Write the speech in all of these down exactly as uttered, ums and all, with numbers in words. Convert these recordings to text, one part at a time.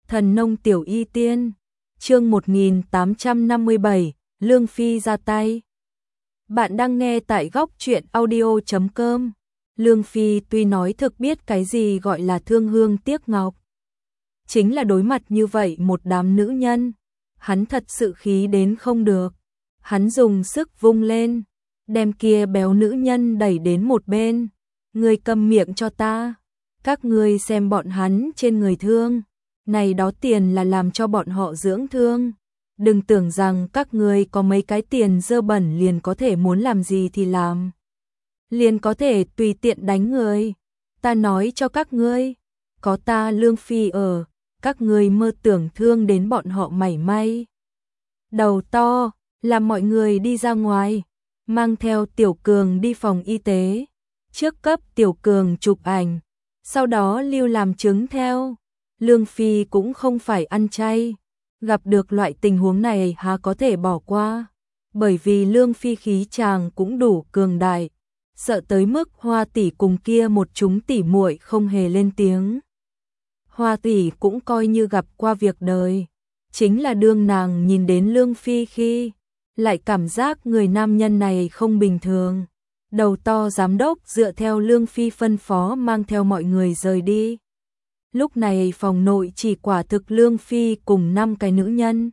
Thần nông tiểu y tiên, chương một nghìn tám trăm năm mươi bảy, Lương Phi ra tay. Bạn đang nghe tại góc truyện audio chấm com. Lương Phi tuy nói thực biết cái gì gọi là thương hương tiếc ngọc. Chính là đối mặt như vậy một đám nữ nhân, hắn thật sự khí đến không được. Hắn dùng sức vung lên, đem kia béo nữ nhân đẩy đến một bên. Ngươi câm miệng cho ta, các ngươi xem bọn hắn trên người thương. Này đó tiền là làm cho bọn họ dưỡng thương. Đừng tưởng rằng các ngươi có mấy cái tiền dơ bẩn liền có thể muốn làm gì thì làm. Liền có thể tùy tiện đánh người. Ta nói cho các ngươi, có ta Lương Phi ở, các ngươi mơ tưởng thương đến bọn họ mảy may. Đầu to, làm mọi người đi ra ngoài, mang theo Tiểu Cường đi phòng y tế. Trước cấp Tiểu Cường chụp ảnh, sau đó lưu làm chứng theo. Lương Phi cũng không phải ăn chay, gặp được loại tình huống này há có thể bỏ qua, bởi vì Lương Phi khí chàng cũng đủ cường đại, sợ tới mức Hoa tỷ cùng kia một chúng tỷ muội không hề lên tiếng. Hoa tỷ cũng coi như gặp qua việc đời, chính là đương nàng nhìn đến Lương Phi khi, lại cảm giác người nam nhân này không bình thường. Đầu to giám đốc dựa theo Lương Phi phân phó mang theo mọi người rời đi. Lúc này phòng nội chỉ quả thực Lương Phi cùng năm cái nữ nhân.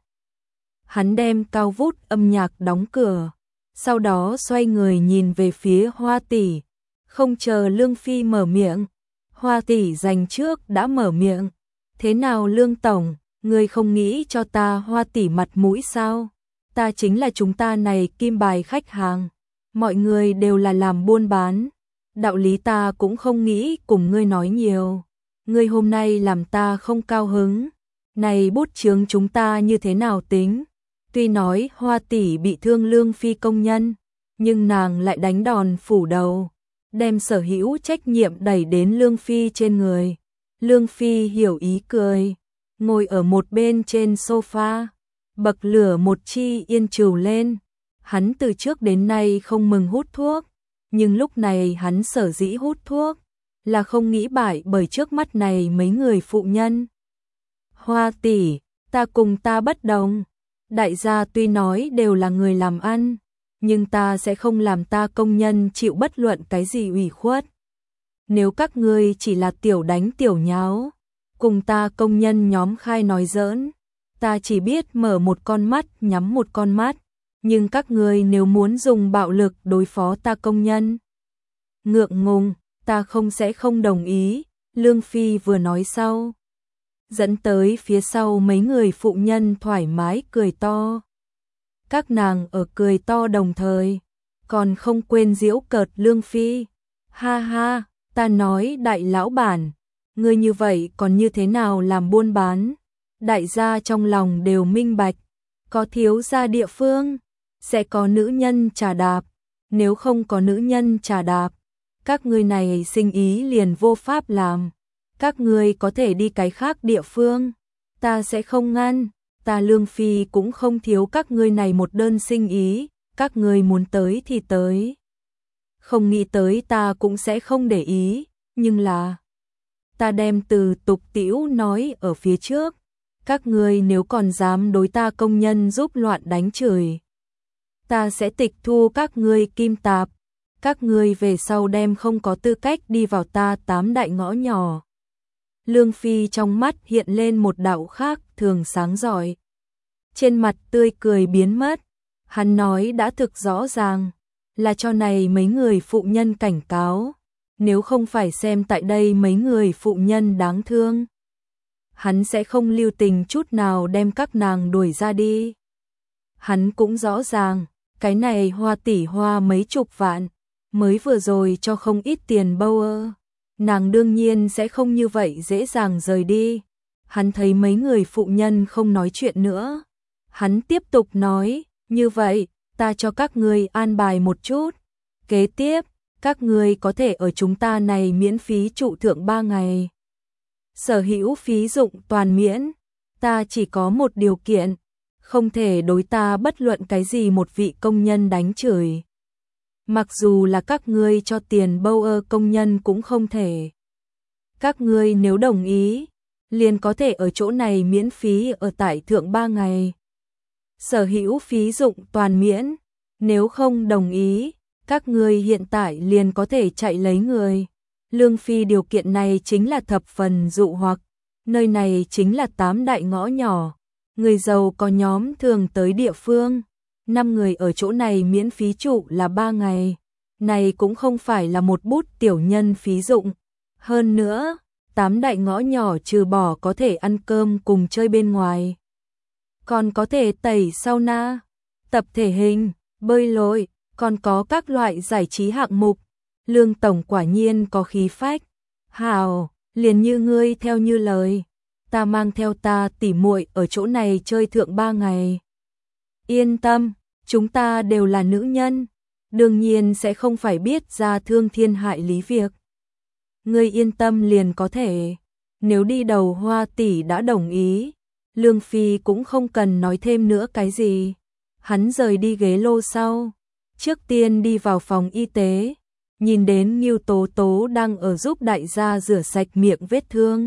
Hắn đem cao vút âm nhạc đóng cửa, sau đó xoay người nhìn về phía Hoa tỷ. Không chờ Lương Phi mở miệng, Hoa tỷ dành trước đã mở miệng. Thế nào Lương Tổng, ngươi không nghĩ cho ta Hoa tỷ mặt mũi sao? Ta chính là chúng ta này kim bài khách hàng. Mọi người đều là làm buôn bán. Đạo lý ta cũng không nghĩ cùng ngươi nói nhiều. Ngươi hôm nay làm ta không cao hứng. Này bút chướng chúng ta như thế nào tính? Tuy nói Hoa tỷ bị thương Lương Phi công nhân, nhưng nàng lại đánh đòn phủ đầu, đem sở hữu trách nhiệm đẩy đến Lương Phi trên người. Lương Phi hiểu ý cười, ngồi ở một bên trên sofa, bậc lửa một chi yên trừu lên. Hắn từ trước đến nay không mừng hút thuốc, nhưng lúc này hắn sở dĩ hút thuốc là không nghĩ bại bởi trước mắt này mấy người phụ nhân. Hoa tỷ, ta cùng ta bất đồng. Đại gia tuy nói đều là người làm ăn, nhưng ta sẽ không làm ta công nhân chịu bất luận cái gì ủy khuất. Nếu các ngươi chỉ là tiểu đánh tiểu nháo, cùng ta công nhân nhóm khai nói giỡn, ta chỉ biết mở một con mắt nhắm một con mắt. Nhưng các ngươi nếu muốn dùng bạo lực đối phó ta công nhân, ngượng ngùng, ta không sẽ không đồng ý. Lương Phi vừa nói sau, dẫn tới phía sau mấy người phụ nhân thoải mái cười to. Các nàng ở cười to đồng thời, còn không quên giễu cợt Lương Phi. Ha ha, ta nói đại lão bản, ngươi như vậy còn như thế nào làm buôn bán? Đại gia trong lòng đều minh bạch, có thiếu gia địa phương, sẽ có nữ nhân trà đạp, nếu không có nữ nhân trà đạp, các ngươi này sinh ý liền vô pháp làm. Các ngươi có thể đi cái khác địa phương, ta sẽ không ngăn, ta Lương Phi cũng không thiếu các ngươi này một đơn sinh ý, các ngươi muốn tới thì tới. Không nghĩ tới ta cũng sẽ không để ý, nhưng là ta đem từ tục tĩu nói ở phía trước, các ngươi nếu còn dám đối ta công nhân giúp loạn đánh chửi, ta sẽ tịch thu các ngươi kim tạp, các ngươi về sau đem không có tư cách đi vào ta tám đại ngõ nhỏ. Lương Phi trong mắt hiện lên một đạo khác thường sáng rọi, trên mặt tươi cười biến mất. Hắn nói đã thực rõ ràng, là cho này mấy người phụ nhân cảnh cáo, nếu không phải xem tại đây mấy người phụ nhân đáng thương, hắn sẽ không lưu tình chút nào đem các nàng đuổi ra đi. Hắn cũng rõ ràng, cái này Hoa tỷ hoa mấy chục vạn, mới vừa rồi cho không ít tiền bâu ơ. Nàng đương nhiên sẽ không như vậy dễ dàng rời đi. Hắn thấy mấy người phụ nhân không nói chuyện nữa. Hắn tiếp tục nói, như vậy, ta cho các ngươi an bài một chút. Kế tiếp, các ngươi có thể ở chúng ta này miễn phí trụ thượng ba ngày. Sở hữu phí dụng toàn miễn. Ta chỉ có một điều kiện, không thể đối ta bất luận cái gì một vị công nhân đánh chửi. Mặc dù là các ngươi cho tiền bâu ơ công nhân cũng không thể. Các ngươi nếu đồng ý, liền có thể ở chỗ này miễn phí ở tại thượng ba ngày. Sở hữu phí dụng toàn miễn, nếu không đồng ý, các người hiện tại liền có thể chạy lấy người. Lương Phi điều kiện này chính là thập phần dụ hoặc, nơi này chính là tám đại ngõ nhỏ, người giàu có nhóm thường tới địa phương, năm người ở chỗ này miễn phí trụ là ba ngày, này cũng không phải là một bút tiểu nhân phí dụng. Hơn nữa, tám đại ngõ nhỏ trừ bỏ có thể ăn cơm cùng chơi bên ngoài, còn có thể tẩy sauna, tập thể hình, bơi lội, còn có các loại giải trí hạng mục. Lương tổng quả nhiên có khí phách. Hào, liền như ngươi theo như lời, ta mang theo ta tỉ muội ở chỗ này chơi thượng ba ngày. Yên tâm, chúng ta đều là nữ nhân, đương nhiên sẽ không phải biết ra thương thiên hại lý việc. Ngươi yên tâm liền có thể, nếu đi đầu Hoa tỷ đã đồng ý, Lương Phi cũng không cần nói thêm nữa cái gì. Hắn rời đi ghế lô sau, trước tiên đi vào phòng y tế, nhìn đến Ngưu Tố Tố đang ở giúp đại gia rửa sạch miệng vết thương.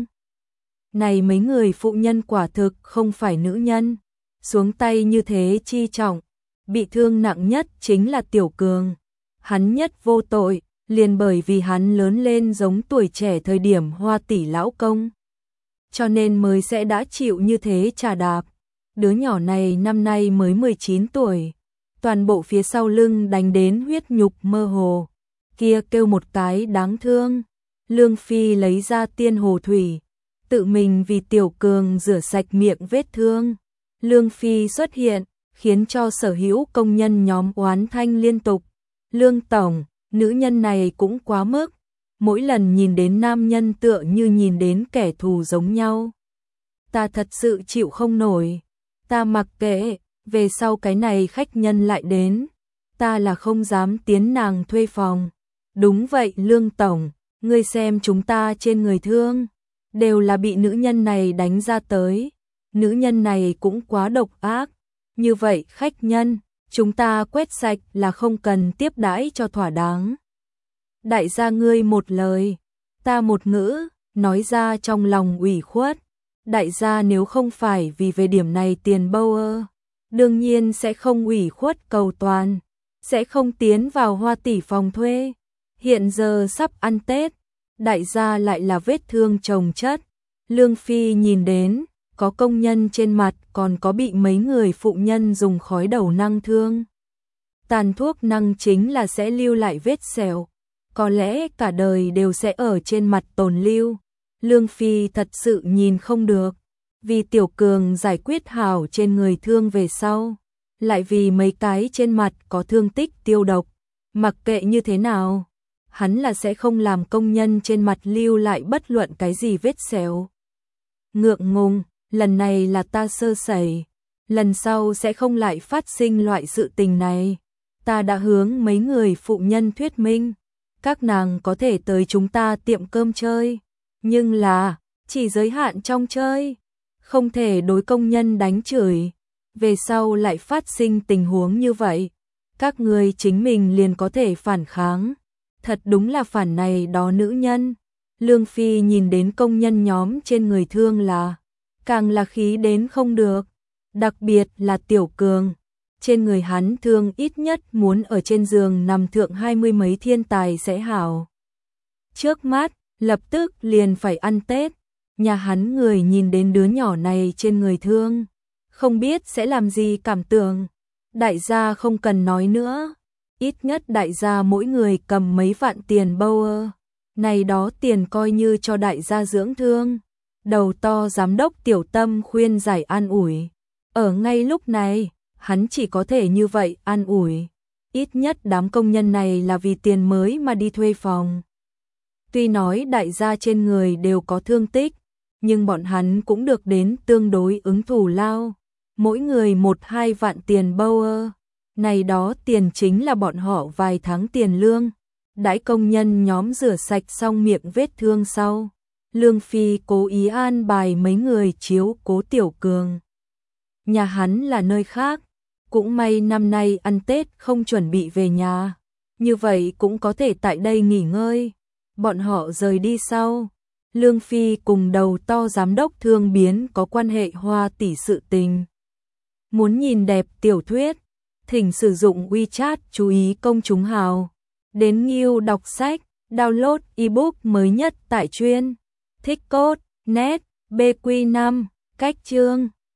Này mấy người phụ nhân quả thực không phải nữ nhân, xuống tay như thế chi trọng, bị thương nặng nhất chính là Tiểu Cường. Hắn nhất vô tội, liền bởi vì hắn lớn lên giống tuổi trẻ thời điểm Hoa tỷ lão công, cho nên mới sẽ đã chịu như thế trà đạp. Đứa nhỏ này năm nay mới mười chín tuổi, toàn bộ phía sau lưng đánh đến huyết nhục mơ hồ, kia kêu một cái đáng thương. Lương Phi lấy ra tiên hồ thủy, tự mình vì Tiểu Cường rửa sạch miệng vết thương. Lương Phi xuất hiện, khiến cho sở hữu công nhân nhóm oán thanh liên tục. Lương tổng, nữ nhân này cũng quá mức, mỗi lần nhìn đến nam nhân tựa như nhìn đến kẻ thù giống nhau. Ta thật sự chịu không nổi, ta mặc kệ, về sau cái này khách nhân lại đến, ta là không dám tiến nàng thuê phòng. Đúng vậy Lương tổng, ngươi xem chúng ta trên người thương, đều là bị nữ nhân này đánh ra tới, nữ nhân này cũng quá độc ác, như vậy khách nhân, chúng ta quét sạch là không cần tiếp đãi cho thỏa đáng. Đại gia ngươi một lời, ta một ngữ, nói ra trong lòng ủy khuất. Đại gia nếu không phải vì về điểm này tiền bâu ơ, đương nhiên sẽ không ủy khuất cầu toàn, sẽ không tiến vào Hoa tỷ phòng thuê. Hiện giờ sắp ăn Tết, đại gia lại là vết thương chồng chất. Lương Phi nhìn đến, có công nhân trên mặt còn có bị mấy người phụ nhân dùng khói đầu năng thương. Tàn thuốc năng chính là sẽ lưu lại vết sẹo, có lẽ cả đời đều sẽ ở trên mặt tồn lưu. Lương Phi thật sự nhìn không được, vì Tiểu Cường giải quyết hảo trên người thương về sau, lại vì mấy cái trên mặt có thương tích tiêu độc, mặc kệ như thế nào, hắn là sẽ không làm công nhân trên mặt lưu lại bất luận cái gì vết sẹo. Ngượng ngùng, lần này là ta sơ sẩy, lần sau sẽ không lại phát sinh loại sự tình này. Ta đã hướng mấy người phụ nhân thuyết minh, các nàng có thể tới chúng ta tiệm cơm chơi, nhưng là chỉ giới hạn trong chơi, không thể đối công nhân đánh chửi. Về sau lại phát sinh tình huống như vậy, các người chính mình liền có thể phản kháng. Thật đúng là phản này đó nữ nhân. Lương Phi nhìn đến công nhân nhóm trên người thương là càng là khí đến không được, đặc biệt là Tiểu Cường. Trên người hắn thương ít nhất muốn ở trên giường nằm thượng hai mươi mấy thiên tài sẽ hảo. Trước mắt, lập tức liền phải ăn Tết, nhà hắn người nhìn đến đứa nhỏ này trên người thương, không biết sẽ làm gì cảm tưởng. Đại gia không cần nói nữa, ít nhất đại gia mỗi người cầm mấy vạn tiền bâu ơ, này đó tiền coi như cho đại gia dưỡng thương. Đầu to giám đốc Tiểu Tâm khuyên giải an ủi, ở ngay lúc này, hắn chỉ có thể như vậy an ủi, ít nhất đám công nhân này là vì tiền mới mà đi thuê phòng. Tuy nói đại gia trên người đều có thương tích, nhưng bọn hắn cũng được đến tương đối ứng thù lao, mỗi người một hai vạn tiền bâu ơ, này đó tiền chính là bọn họ vài tháng tiền lương. Đãi công nhân nhóm rửa sạch xong miệng vết thương sau, Lương Phi cố ý an bài mấy người chiếu cố Tiểu Cường. Nhà hắn là nơi khác, cũng may năm nay ăn Tết không chuẩn bị về nhà, như vậy cũng có thể tại đây nghỉ ngơi. Bọn họ rời đi sau, Lương Phi cùng đầu to giám đốc Thương Biến có quan hệ hoa tỷ sự tình. Muốn nhìn đẹp tiểu thuyết, thỉnh sử dụng WeChat chú ý công chúng hào. Đến Nghiêu đọc sách, download ebook mới nhất tại chuyên thích cốt net bê quy năm cách chương.